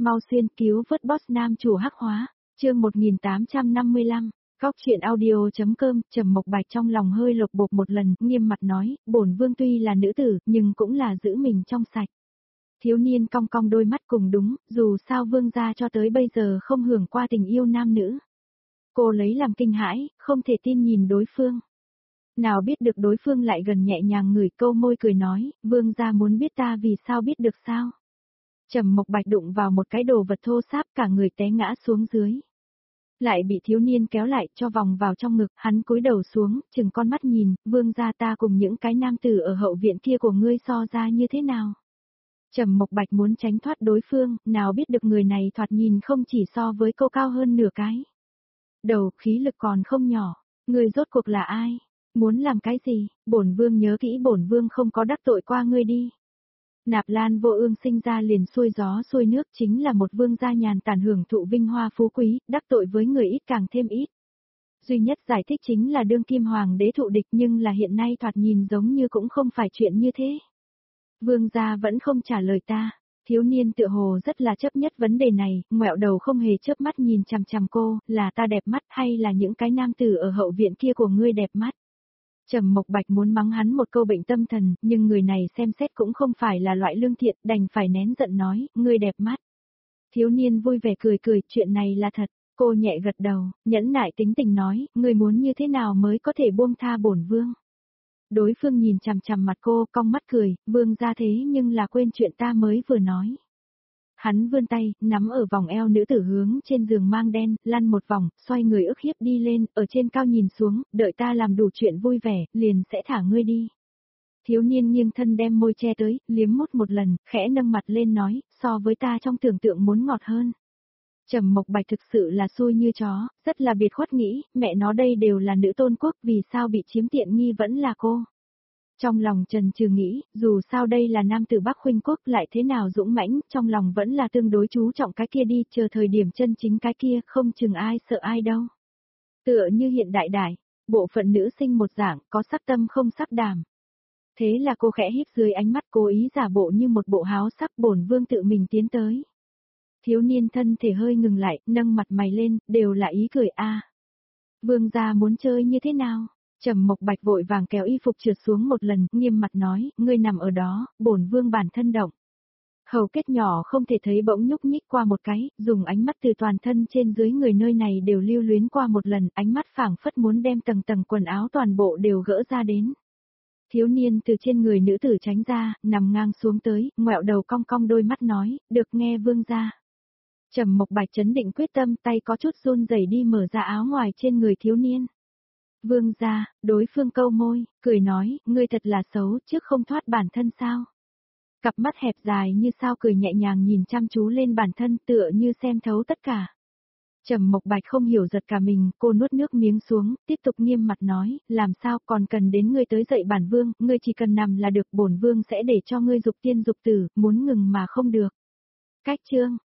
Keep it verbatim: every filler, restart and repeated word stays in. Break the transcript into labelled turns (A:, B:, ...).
A: mau xuyên cứu vớt boss nam chủ hắc hóa, chương một nghìn tám trăm năm mươi lăm, Cóc truyện audio.com, Trầm Mộc Bạch trong lòng hơi lột bột một lần, nghiêm mặt nói, bổn vương tuy là nữ tử, nhưng cũng là giữ mình trong sạch. Thiếu niên cong cong đôi mắt cùng đúng, dù sao vương gia cho tới bây giờ không hưởng qua tình yêu nam nữ. Cô lấy làm kinh hãi, không thể tin nhìn đối phương. Nào biết được đối phương lại gần nhẹ nhàng ngửi câu môi cười nói, vương gia muốn biết ta vì sao biết được sao. Trầm Mộc Bạch đụng vào một cái đồ vật thô sáp cả người té ngã xuống dưới. Lại bị thiếu niên kéo lại cho vòng vào trong ngực, hắn cúi đầu xuống, chừng con mắt nhìn, vương gia ta cùng những cái nam tử ở hậu viện kia của ngươi so ra như thế nào. Trầm Mộc Bạch muốn tránh thoát đối phương, nào biết được người này thoạt nhìn không chỉ so với cô cao hơn nửa cái. Đầu khí lực còn không nhỏ, ngươi rốt cuộc là ai? Muốn làm cái gì? Bổn vương nhớ kỹ bổn vương không có đắc tội qua ngươi đi. Nạp Lan Vô Ương sinh ra liền xuôi gió xuôi nước, chính là một vương gia nhàn tản hưởng thụ vinh hoa phú quý, đắc tội với người ít càng thêm ít. Duy nhất giải thích chính là đương kim hoàng đế thụ địch, nhưng là hiện nay thoạt nhìn giống như cũng không phải chuyện như thế. Vương gia vẫn không trả lời ta. Thiếu niên tựa hồ rất là chấp nhất vấn đề này, ngoẹo đầu không hề chớp mắt nhìn chằm chằm cô, là ta đẹp mắt hay là những cái nam tử ở hậu viện kia của ngươi đẹp mắt. Trầm Mộc Bạch muốn mắng hắn một câu bệnh tâm thần, nhưng người này xem xét cũng không phải là loại lương thiện, đành phải nén giận nói, ngươi đẹp mắt. Thiếu niên vui vẻ cười cười, chuyện này là thật. Cô nhẹ gật đầu, nhẫn nại tính tình nói, ngươi muốn như thế nào mới có thể buông tha bổn vương. Đối phương nhìn chằm chằm mặt cô, cong mắt cười, vương ra thế nhưng là quên chuyện ta mới vừa nói. Hắn vươn tay, nắm ở vòng eo nữ tử hướng trên giường mang đen, lăn một vòng, xoay người ức hiếp đi lên, ở trên cao nhìn xuống, đợi ta làm đủ chuyện vui vẻ, liền sẽ thả ngươi đi. Thiếu niên nghiêng thân đem môi che tới, liếm mút một lần, khẽ nâng mặt lên nói, so với ta trong tưởng tượng muốn ngọt hơn. Trầm Mộc Bạch thực sự là xui như chó, rất là biệt khuất nghĩ, mẹ nó đây đều là nữ tôn quốc, vì sao bị chiếm tiện nghi vẫn là cô. Trong lòng Trần Trừ nghĩ, dù sao đây là nam tử Bắc Khuynh quốc lại thế nào dũng mãnh, trong lòng vẫn là tương đối chú trọng cái kia đi, chờ thời điểm chân chính cái kia, không chừng ai sợ ai đâu. Tựa như hiện đại đại, bộ phận nữ sinh một dạng, có sắc tâm không sắc đảm. Thế là cô khẽ híp dưới ánh mắt cố ý giả bộ như một bộ háo sắc, bổn vương tự mình tiến tới. Thiếu niên thân thể hơi ngừng lại, nâng mặt mày lên, đều là ý cười a. Vương gia muốn chơi như thế nào? Trầm Mộc Bạch vội vàng kéo y phục trượt xuống một lần, nghiêm mặt nói, ngươi nằm ở đó, bổn vương bản thân động. Hầu kết nhỏ không thể thấy bỗng nhúc nhích qua một cái, dùng ánh mắt từ toàn thân trên dưới người nơi này đều lưu luyến qua một lần, ánh mắt phảng phất muốn đem tầng tầng quần áo toàn bộ đều gỡ ra đến. Thiếu niên từ trên người nữ tử tránh ra, nằm ngang xuống tới, ngoẹo đầu cong cong đôi mắt nói, được nghe vương gia. Trầm Mộc Bạch chấn định quyết tâm, tay có chút run rẩy đi mở ra áo ngoài trên người thiếu niên. Vương gia, đối phương câu môi, cười nói, ngươi thật là xấu, trước không thoát bản thân sao. Cặp mắt hẹp dài như sao cười nhẹ nhàng nhìn chăm chú lên bản thân tựa như xem thấu tất cả. Trầm Mộc Bạch không hiểu giật cả mình, cô nuốt nước miếng xuống, tiếp tục nghiêm mặt nói, làm sao còn cần đến ngươi tới dậy bản vương, ngươi chỉ cần nằm là được, bổn vương sẽ để cho ngươi dục tiên dục tử, muốn ngừng mà không được. Cách chương,